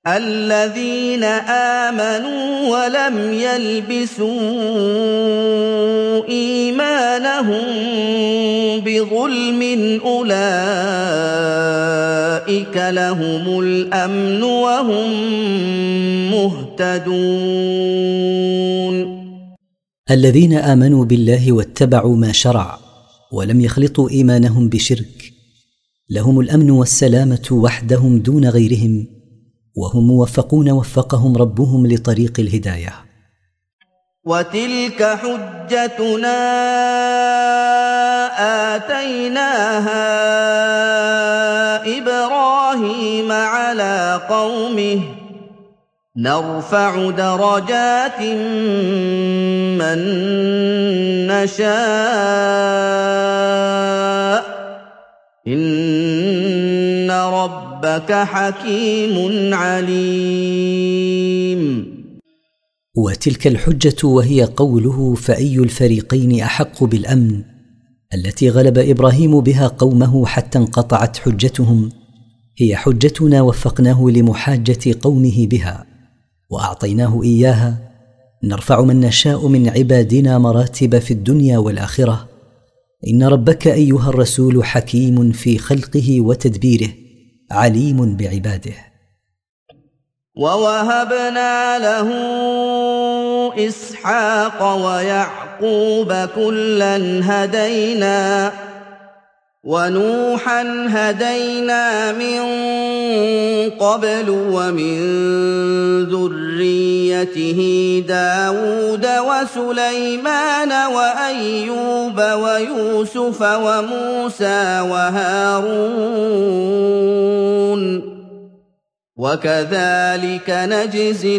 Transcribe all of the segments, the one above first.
الذين آمنوا ولم يلبسوا إيمانهم بظلم أولئك لهم الأمن وهم مهتدون. الذين آمنوا بالله واتبعوا ما شرع ولم يخلطوا إيمانهم بشرك لهم الأمن والسلامة وحدهم دون غيرهم، وهم موفقون وفقهم ربهم لطريق الهداية. وتلك حجتنا آتيناها إبراهيم على قومه نرفع درجات من نشاء إن ربك حكيم عليم. وتلك الحجة وهي قوله فأي الفريقين أحق بالأمن التي غلب إبراهيم بها قومه حتى انقطعت حجتهم هي حجتنا وفقناه لمحاجة قومه بها وأعطيناه إياها نرفع من نشاء من عبادنا مراتب في الدنيا والآخرة إن ربك أيها الرسول حكيم في خلقه وتدبيره عليم بعباده. ووهبنا له إسحاق ويعقوب كلا هدينا ونوحا هدينا من قبل ومن ذريته داود وسليمان وأيوب ويوسف وموسى وهارون وكذلك نجزي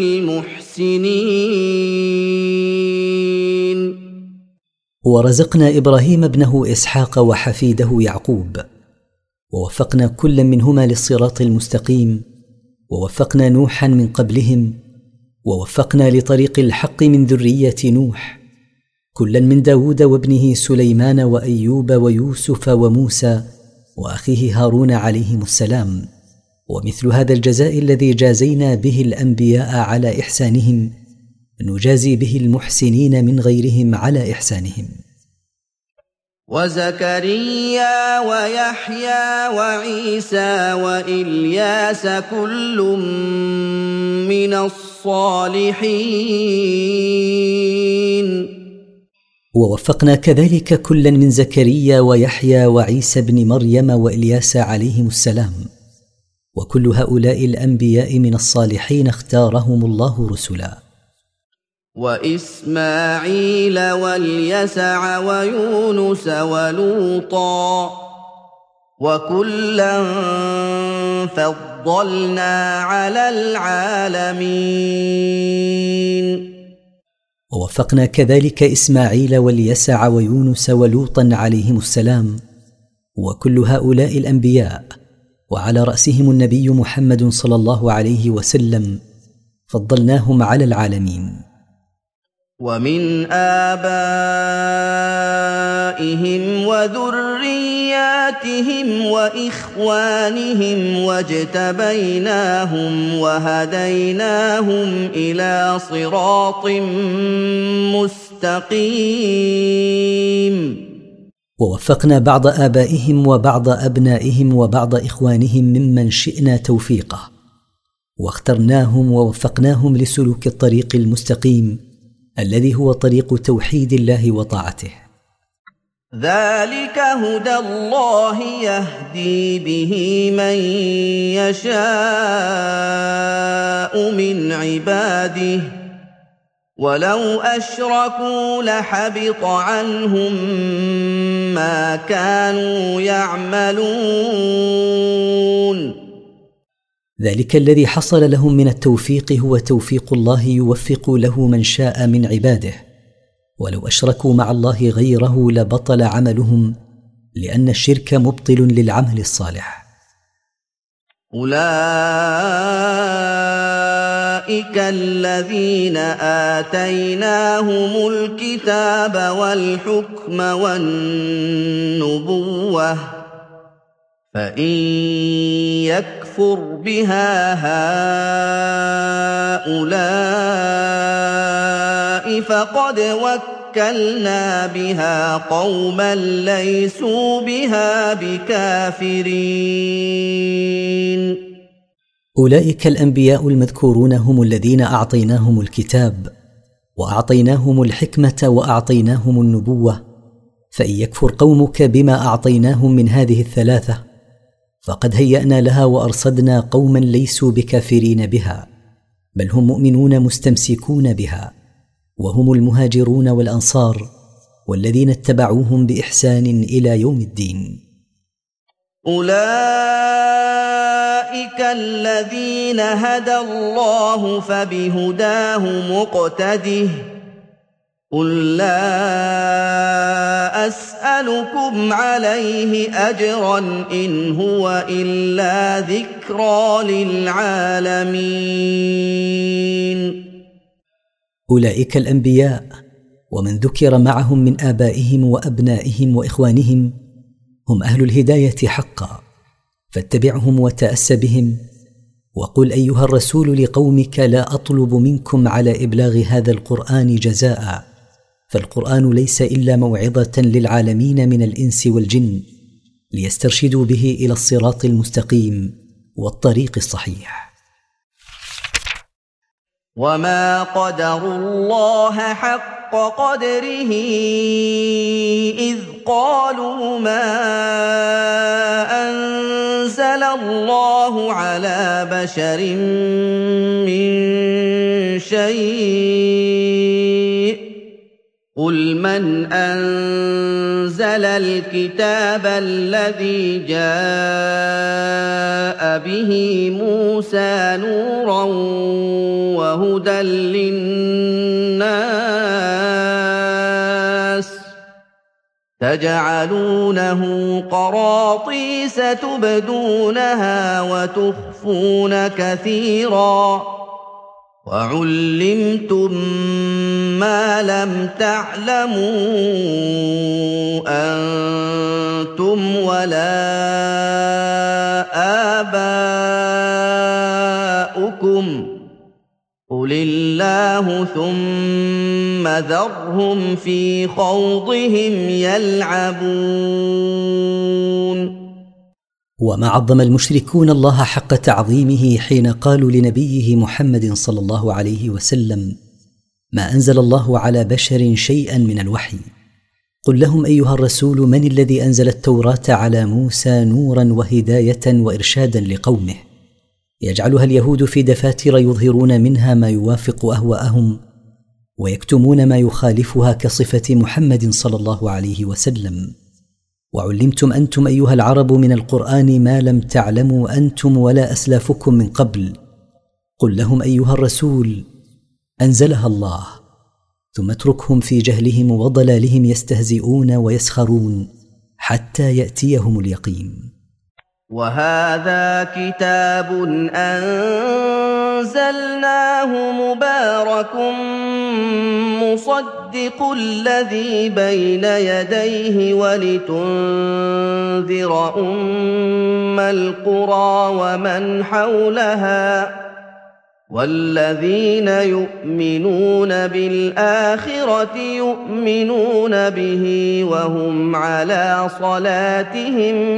المحسنين. ورزقنا إبراهيم ابنه إسحاق وحفيده يعقوب ووفقنا كل منهما للصراط المستقيم ووفقنا نوحا من قبلهم ووفقنا لطريق الحق من ذرية نوح كلا من داود وابنه سليمان وأيوب ويوسف وموسى وأخيه هارون عليهم السلام. ومثل هذا الجزاء الذي جازينا به الأنبياء على إحسانهم نجازي به المحسنين من غيرهم على إحسانهم. وزكريا ويحيى وعيسى وإلياس كل من الصالحين. ووفقنا كذلك كلا من زكريا ويحيى وعيسى بن مريم وإلياس عليهم السلام وكل هؤلاء الأنبياء من الصالحين اختارهم الله رسلا. وإسماعيل واليسع ويونس ولوطا وكلا فضلنا على العالمين. ووفقنا كذلك إسماعيل واليسع ويونس ولوطا عليهم السلام وكل هؤلاء الأنبياء وعلى رأسهم النبي محمد صلى الله عليه وسلم فضلناهم على العالمين. ومن آبائهم وذرياتهم وإخوانهم واجتبيناهم وهديناهم إلى صراط مستقيم. ووفقنا بعض آبائهم وبعض أبنائهم وبعض إخوانهم ممن شئنا توفيقه واخترناهم ووفقناهم لسلوك الطريق المستقيم الذي هو طريق توحيد الله وطاعته. ذلك هدى الله يهدي به من يشاء من عباده ولو أشركوا لحبط عنهم ما كانوا يعملون. ذلك الذي حصل لهم من التوفيق هو توفيق الله يوفق له من شاء من عباده ولو أشركوا مع الله غيره لبطل عملهم لأن الشرك مبطل للعمل الصالح. أولئك الذين آتيناهم الكتاب والحكم والنبوة فإن يكفر يكفر بها هؤلاء فقد وكلنا بها قوما ليسوا بها بكافرين. أولئك الأنبياء المذكورون هم الذين أعطيناهم الكتاب وأعطيناهم الحكمة وأعطيناهم النبوة، فإن يكفر قومك بما أعطيناهم من هذه الثلاثة فقد هيأنا لها وأرصدنا قوما ليسوا بكافرين بها، بل هم مؤمنون مستمسكون بها، وهم المهاجرون والأنصار والذين اتبعوهم بإحسان إلى يوم الدين. أولئك الذين هدى الله فبهداه مقتده قل لا أسألكم عليه أجرا إن هو إلا ذكرى للعالمين. أولئك الأنبياء ومن ذكر معهم من آبائهم وأبنائهم وإخوانهم هم أهل الهداية حقا، فاتبعهم وتأس بهم، وقل أيها الرسول لقومك لا أطلب منكم على إبلاغ هذا القرآن جزاء، فالقرآن ليس إلا موعظة للعالمين من الإنس والجن ليسترشدوا به إلى الصراط المستقيم والطريق الصحيح. وما قدروا الله حق قدره إذ قالوا ما أنزل الله على بشر من شيء قل من أنزل الكتاب الذي جاء به موسى نورا وهدى للناس تجعلونه قراطيس تبدونها وتخفون كثيرا وعلمتم ما لم تعلموا أنتم ولا آباؤكم قل الله ثم ذرهم في خوضهم يلعبون. وما عظم المشركون الله حق تعظيمه حين قالوا لنبيه محمد صلى الله عليه وسلم ما أنزل الله على بشر شيئا من الوحي. قل لهم أيها الرسول من الذي أنزل التوراة على موسى نورا وهداية وإرشادا لقومه، يجعلها اليهود في دفاتر يظهرون منها ما يوافق أهواءهم ويكتمون ما يخالفها كصفة محمد صلى الله عليه وسلم. وعلمتم أنتم أيها العرب من القرآن ما لم تعلموا أنتم ولا أسلافكم من قبل. قل لهم أيها الرسول أنزلها الله، ثم اتركهم في جهلهم وضلالهم يستهزئون ويسخرون حتى يأتيهم اليقين. وهذا كتاب أنزلناه مبارك مصدق الذي بين يديه ولتنذر أم القرى ومن حولها والذين يؤمنون بالآخرة يؤمنون به وهم على صلاتهم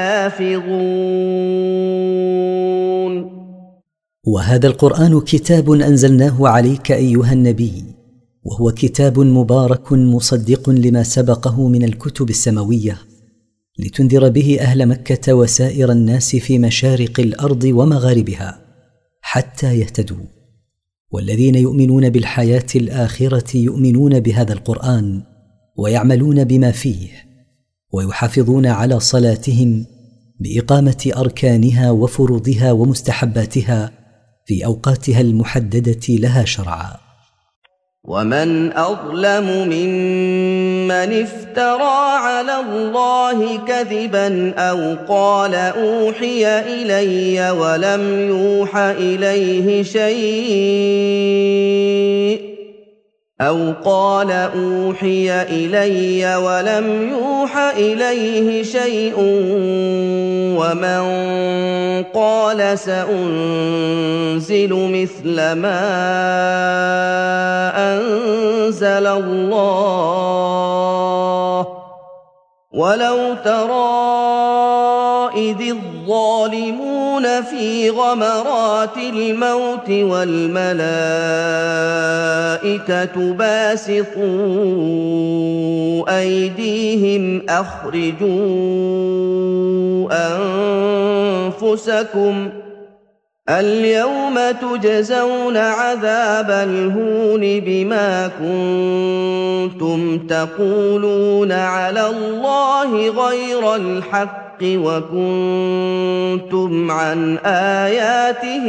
يحافظون. وهذا القرآن كتاب أنزلناه عليك أيها النبي، وهو كتاب مبارك مصدق لما سبقه من الكتب السماوية، لتنذر به أهل مكة وسائر الناس في مشارق الأرض ومغاربها حتى يهتدوا. والذين يؤمنون بالحياة الآخرة يؤمنون بهذا القرآن ويعملون بما فيه، ويحافظون على صلاتهم بإقامة أركانها وفروضها ومستحباتها في أوقاتها المحددة لها شرعا. ومن أظلم ممن افترى على الله كذبا أو قال أوحي إلي ولم يوح إليه شيء أَوْ قَالَ أُوحِيَ إِلَيَّ وَلَمْ يُوحَ إِلَيْهِ شَيْءٌ وَمَنْ قَالَ سَأُنْزِلُ مِثْلَ مَا أَنزَلَ اللَّهُ وَلَوْ تَرَىٰ إِذِ الظَّالِمُونَ فِي غَمَرَاتِ الْمَوْتِ وَالْمَلَائِكَةُ بَاسِطُو أَيْدِيهِمْ أَخْرِجُوا أَنفُسَكُمْ الْيَوْمَ تُجْزَوْنَ عَذَابَ الْهُونِ بِمَا كُنتُمْ تَقُولُونَ عَلَى اللَّهِ غَيْرَ الْحَقِّ وَكُنتُمْ عَنْ آيَاتِهِ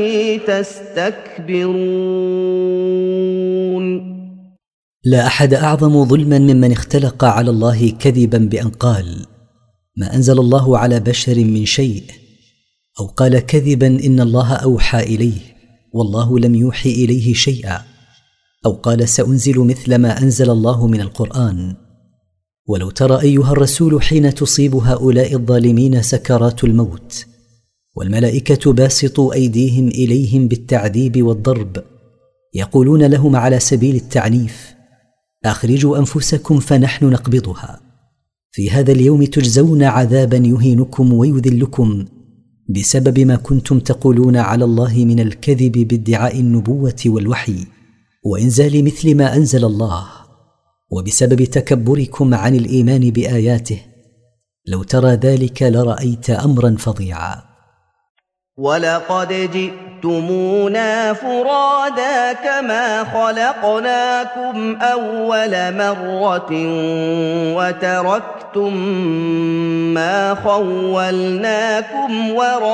تَسْتَكْبِرُونَ لا أحد أعظم ظلما ممن اختلق على الله كذبا بأن قال ما أنزل الله على بشر من شيء، أو قال كذبا إن الله أوحى إليه والله لم يوحي إليه شيئا، أو قال سأنزل مثل ما أنزل الله من القرآن. ولو ترى أيها الرسول حين تصيب هؤلاء الظالمين سكرات الموت والملائكة باسطوا أيديهم إليهم بالتعذيب والضرب يقولون لهم على سبيل التعنيف أخرجوا أنفسكم فنحن نقبضها، في هذا اليوم تجزون عذابا يهينكم ويذلكم بسبب ما كنتم تقولون على الله من الكذب بادعاء النبوة والوحي وإنزال مثل ما أنزل الله، وبسبب تكبركم عن الإيمان بآياته. لو ترى ذلك لرأيت أمرا فظيعا. وَلَقَدْ جِئْتُمُونَا فُرَادَىٰ كَمَا خَلَقْنَاكُمْ أَوَّلَ مَرَّةٍ وَتَرَكْتُم مَّا خَوَّلْنَاكُمْ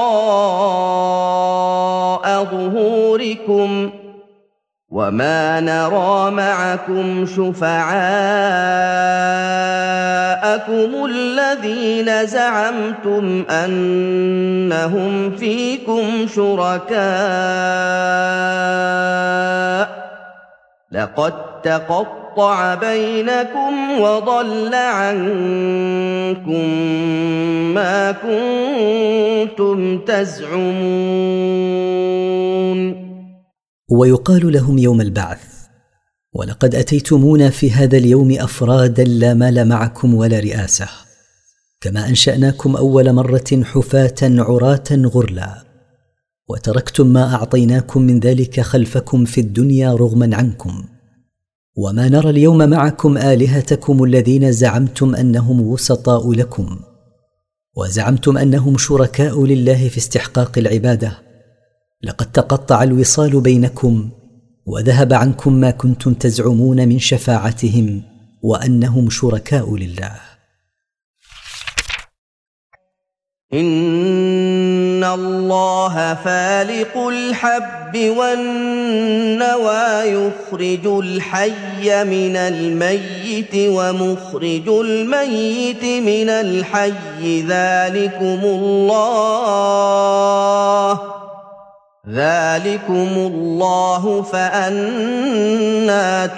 وَرَاءَ ظُهُورِكُمْ وَمَا نَرَىٰ مَعَكُمْ شُفَعَاءَكُمُ الَّذِينَ زَعَمْتُمْ أَنَّهُمْ فِيكُمْ شُرَكَاءُ لَقَد تَّقَطَّعَ بَيْنَكُمْ وَضَلَّ عَنكُم مَّا كُنتُمْ تَزْعُمُونَ. ويقال لهم يوم البعث ولقد أتيتمونا في هذا اليوم أفرادا لا مال معكم ولا رئاسة، كما أنشأناكم أول مرة حفاة عراة غرلا، وتركتم ما أعطيناكم من ذلك خلفكم في الدنيا رغما عنكم، وما نرى اليوم معكم آلهتكم الذين زعمتم أنهم وسطاء لكم وزعمتم أنهم شركاء لله في استحقاق العبادة. لقد تقطع الوصال بينكم وذهب عنكم ما كنتم تزعمون من شفاعتهم وأنهم شركاء لله. إن الله فالق الحب والنوى يخرج الحي من الميت ومخرج الميت من الحي ذلكم الله فأنى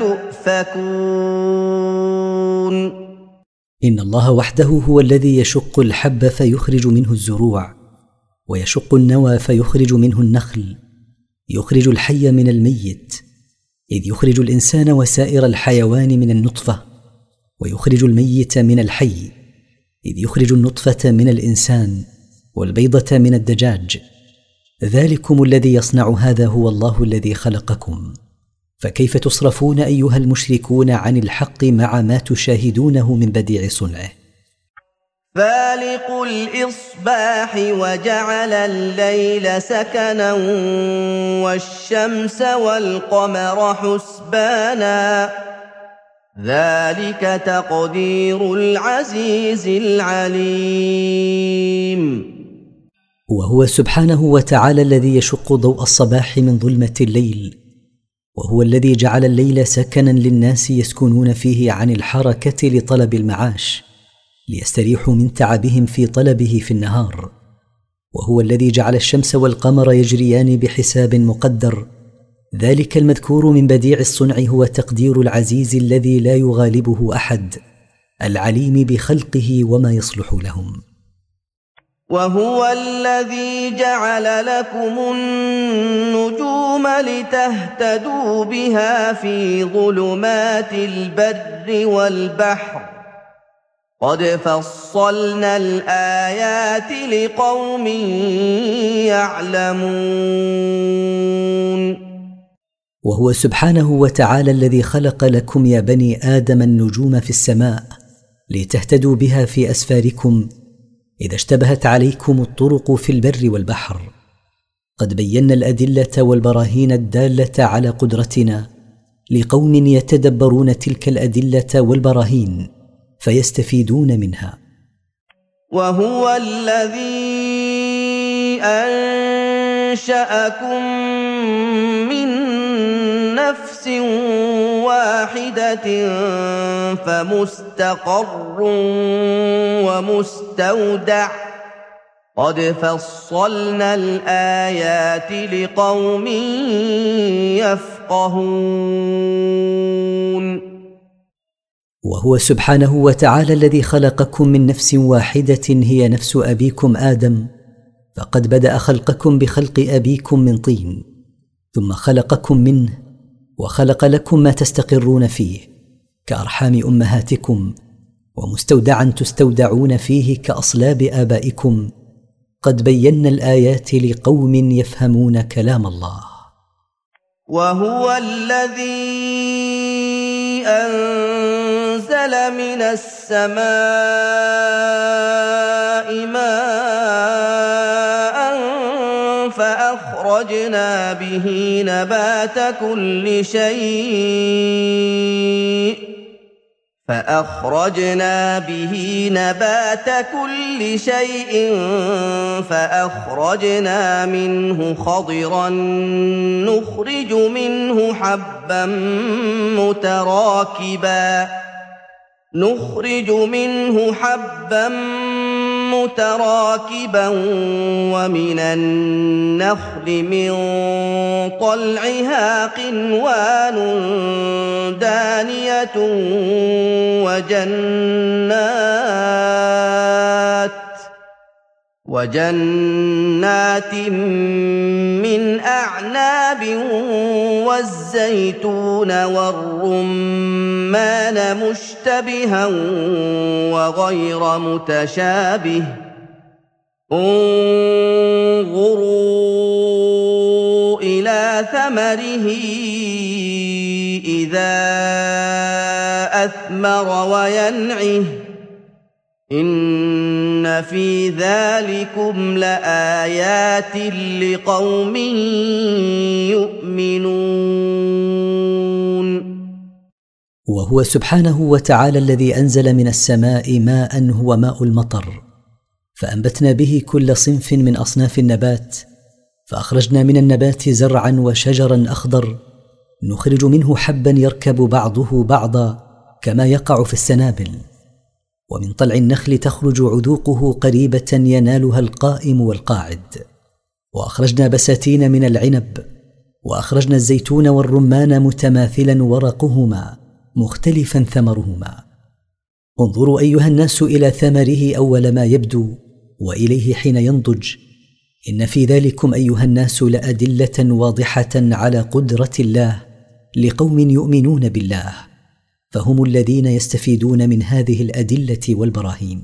تؤفكون. إن الله وحده هو الذي يشق الحب فيخرج منه الزروع، ويشق النوى فيخرج منه النخل، يخرج الحي من الميت، إذ يخرج الإنسان وسائر الحيوان من النطفة، ويخرج الميت من الحي، إذ يخرج النطفة من الإنسان والبيضة من الدجاج. ذلكم الذي يصنع هذا هو الله الذي خلقكم، فكيف تصرفون أيها المشركون عن الحق مع ما تشاهدونه من بديع صنعه؟ فالق الإصباح وجعل الليل سكنا والشمس والقمر حسبانا ذلك تقدير العزيز العليم. وهو سبحانه وتعالى الذي يشق ضوء الصباح من ظلمة الليل، وهو الذي جعل الليل سكنا للناس يسكنون فيه عن الحركة لطلب المعاش ليستريحوا من تعبهم في طلبه في النهار، وهو الذي جعل الشمس والقمر يجريان بحساب مقدر ذلك المذكور من بديع الصنع هو تقدير العزيز الذي لا يغالبه أحد، العليم بخلقه وما يصلح لهم. وهو الذي جعل لكم النجوم لتهتدوا بها في ظلمات البر والبحر، قد فصلنا الآيات لقوم يعلمون. وهو سبحانه وتعالى الذي خلق لكم يا بني آدم النجوم في السماء لتهتدوا بها في أسفاركم إذا اشتبهت عليكم الطرق في البر والبحر. قد بينا الأدلة والبراهين الدالة على قدرتنا لقوم يتدبرون تلك الأدلة والبراهين فيستفيدون منها. وهو الذي أنشأكم من نفس واحدة فمستقر ومستودع، قد فصلنا الآيات لقوم يفقهون. وهو سبحانه وتعالى الذي خلقكم من نفس واحدة هي نفس أبيكم آدم، فقد بدأ خلقكم بخلق أبيكم من طين، ثم خلقكم منه وخلق لكم ما تستقرون فيه كأرحام أمهاتكم، ومستودعا تستودعون فيه كأصلاب آبائكم. قد بينا الآيات لقوم يفهمون كلام الله. وهو الذي أنزل من السماء ماء فأخرجنا به نبات كل شيء فأخرجنا منه خضرا نخرج منه حبا متراكبا ومن النخل من طلعها قنوان دانية وجنات من أعناب والزيتون والرمان مشتبها وغير متشابه، انظروا إلى ثمره إذا أثمر وينعه، إن في ذلكم لآيات لقوم يؤمنون. وهو سبحانه وتعالى الذي أنزل من السماء ماء هو ماء المطر، فأنبتنا به كل صنف من أصناف النبات، فأخرجنا من النبات زرعا وشجرا أخضر نخرج منه حبا يركب بعضه بعضا كما يقع في السنابل، ومن طلع النخل تخرج عذوقه قريبة ينالها القائم والقاعد، وأخرجنا بساتين من العنب، وأخرجنا الزيتون والرمان متماثلا ورقهما مختلفا ثمرهما. انظروا أيها الناس إلى ثمره أول ما يبدو وإليه حين ينضج، إن في ذلكم أيها الناس لأدلة واضحة على قدرة الله لقوم يؤمنون بالله، فهم الذين يستفيدون من هذه الأدلة والبراهين.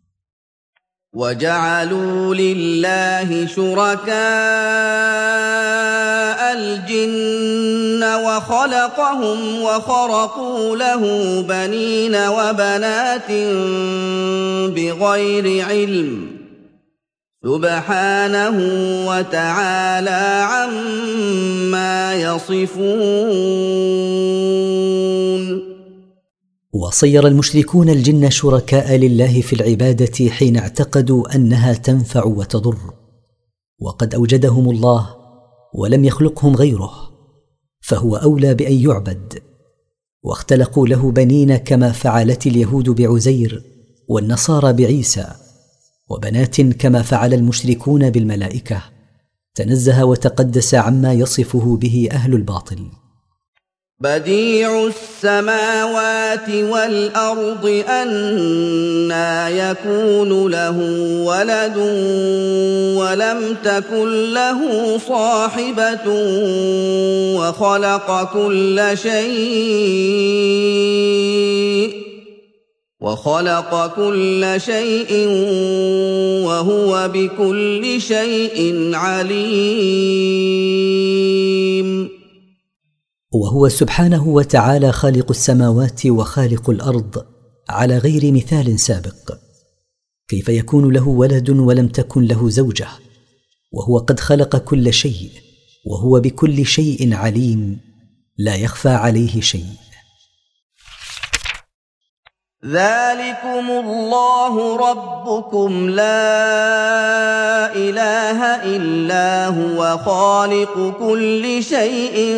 وجعلوا لله شركاء الجن وخلقهم وخرقوا له بنين وبنات بغير علم، سبحانه وتعالى عما يصفون. وصير المشركون الجن شركاء لله في العبادة حين اعتقدوا أنها تنفع وتضر، وقد أوجدهم الله ولم يخلقهم غيره، فهو أولى بأن يعبد. واختلقوا له بنين كما فعلت اليهود بعزير والنصارى بعيسى، وبنات كما فعل المشركون بالملائكة، تنزه وتقدس عما يصفه به أهل الباطل. بديع السماوات والأرض أنى يكون له ولد ولم تكن له صاحبة وخلق كل شيء وهو بكل شيء عليم. وهو سبحانه وتعالى خالق السماوات وخالق الأرض على غير مثال سابق. كيف يكون له ولد ولم تكن له زوجة وهو قد خلق كل شيء وهو بكل شيء عليم، لا يخفى عليه شيء. ذلكم الله ربكم لا إله إلا هو خالق كل شيء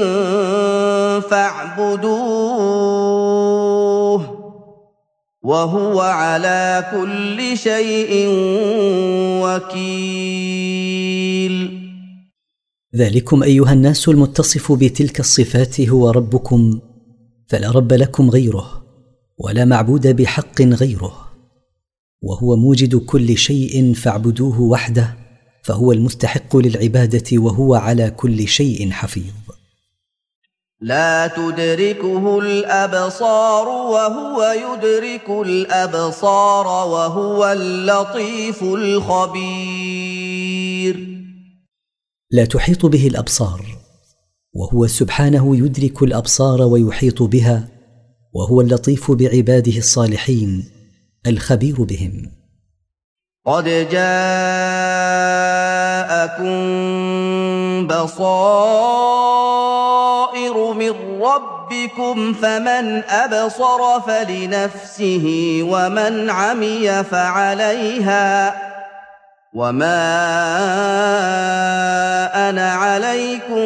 فاعبدوه وهو على كل شيء وكيل. ذلكم أيها الناس المتصف بتلك الصفات هو ربكم، فلا رب لكم غيره ولا معبود بحق غيره، وهو موجد كل شيء فاعبدوه وحده، فهو المستحق للعبادة وهو على كل شيء حفيظ. لا تدركه الأبصار وهو يدرك الأبصار وهو اللطيف الخبير. لا تحيط به الأبصار وهو سبحانه يدرك الأبصار ويحيط بها، وهو اللطيف بعباده الصالحين الخبير بهم. قد جاءكم بصائر من ربكم فمن أبصر فلنفسه ومن عمي فعليها وما أنا عليكم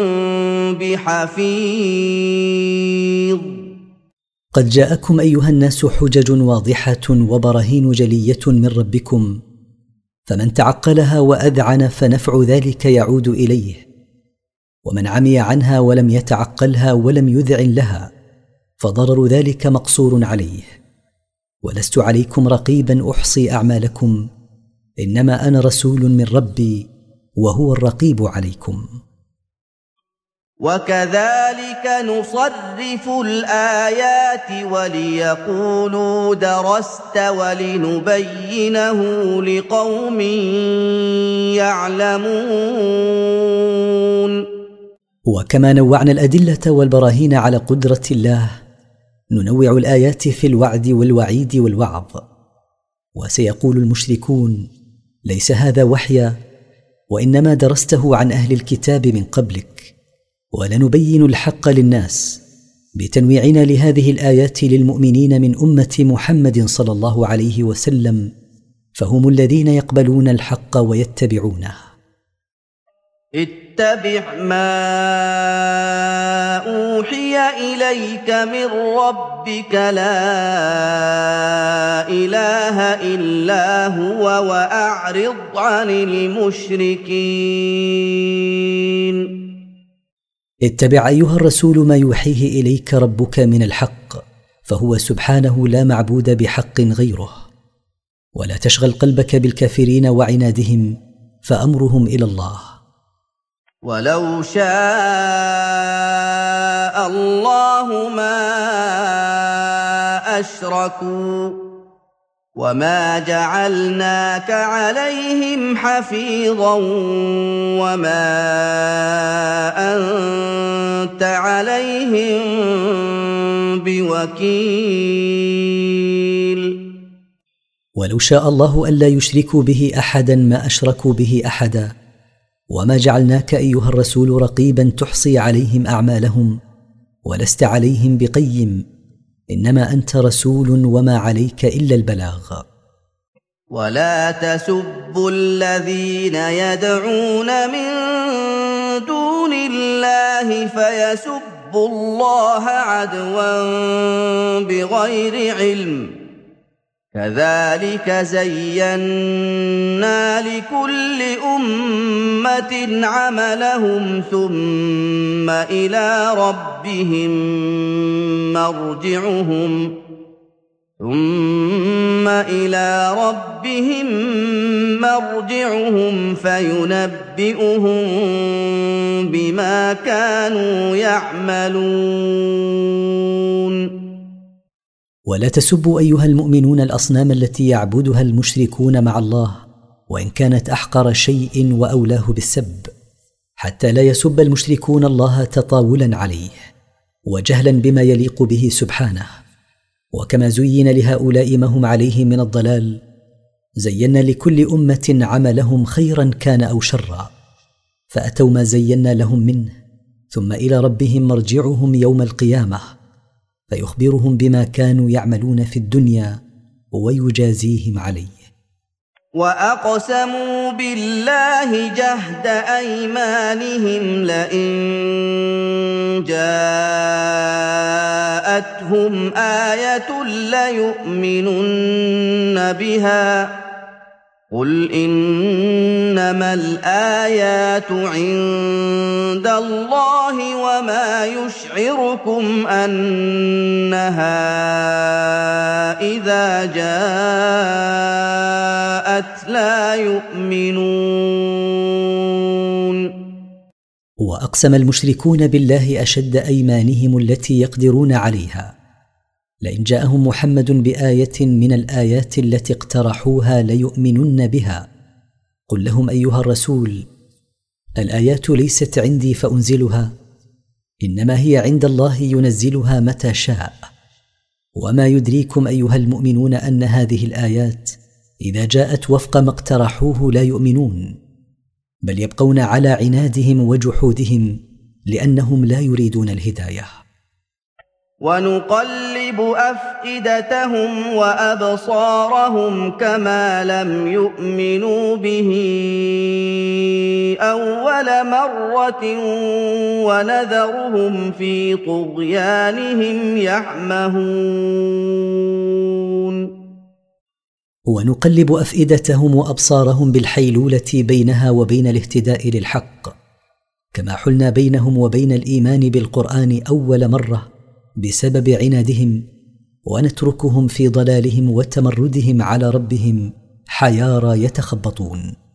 بحفيظ. قد جاءكم أيها الناس حجج واضحة وبراهين جلية من ربكم، فمن تعقلها وأذعن فنفع ذلك يعود إليه، ومن عمي عنها ولم يتعقلها ولم يذعن لها فضرر ذلك مقصور عليه. ولست عليكم رقيبا أحصي أعمالكم، إنما أنا رسول من ربي وهو الرقيب عليكم. وكذلك نصرف الآيات وليقولوا درست ولنبينه لقوم يعلمون. وكما نوعنا الأدلة والبراهين على قدرة الله، ننوع الآيات في الوعد والوعيد والوعظ. وسيقول المشركون: ليس هذا وحيا، وإنما درسته عن أهل الكتاب من قبلك. ولنبين الحق للناس بتنويعنا لهذه الآيات للمؤمنين من أمة محمد صلى الله عليه وسلم، فهم الذين يقبلون الحق ويتبعونه. اتبع ما أوحي إليك من ربك لا إله إلا هو وأعرض عن المشركين. اتبع أيها الرسول ما يوحيه إليك ربك من الحق، فهو سبحانه لا معبود بحق غيره. ولا تشغل قلبك بالكافرين وعنادهم، فأمرهم إلى الله. ولو شاء الله ما أشركوا وما جعلناك عليهم حفيظا وما أنت عليهم بوكيل. ولو شاء الله ألا يشركوا به أحدا ما أشركوا به أحدا، وما جعلناك أيها الرسول رقيبا تحصي عليهم أعمالهم، ولست عليهم بقيم، إنما أنت رسول وما عليك إلا البلاغ. ولا تسبوا الذين يدعون من دون الله فيسبوا الله عدوا بغير علم، كذلك زينا لكل أمة عملهم ثم إلى ربهم مرجعهم فينبئهم بما كانوا يعملون. ولا تسبوا أيها المؤمنون الأصنام التي يعبدها المشركون مع الله، وإن كانت أحقر شيء وأولاه بالسب، حتى لا يسب المشركون الله تطاولا عليه وجهلا بما يليق به سبحانه. وكما زين لهؤلاء ما هم عليه من الضلال، زينا لكل أمة عملهم خيرا كان أو شرا، فأتوا ما زينا لهم منه، ثم إلى ربهم مرجعهم يوم القيامة فيخبرهم بما كانوا يعملون في الدنيا ويجازيهم عليه. وأقسموا بالله جهد أيمانهم لئن جاءتهم آية ليؤمنن بها قل إنما الآيات عند الله وما يشعركم أنها إذا جاءت لا يؤمنون. وأقسم المشركون بالله أشد أيمانهم التي يقدرون عليها، لئن جاءهم محمد بآية من الآيات التي اقترحوها ليؤمنن بها. قل لهم أيها الرسول: الآيات ليست عندي فأنزلها، إنما هي عند الله ينزلها متى شاء. وما يدريكم أيها المؤمنون أن هذه الآيات إذا جاءت وفق ما اقترحوه لا يؤمنون، بل يبقون على عنادهم وجحودهم لأنهم لا يريدون الهداية. ونقلب أفئدتهم وأبصارهم كما لم يؤمنوا به أول مرة ونذرهم في طغيانهم يعمهون. ونقلب أفئدتهم وأبصارهم بالحيلولة بينها وبين الاهتداء للحق، كما حلنا بينهم وبين الإيمان بالقرآن أول مرة بسبب عنادهم، ونتركهم في ضلالهم وتمردهم على ربهم حيارى يتخبطون.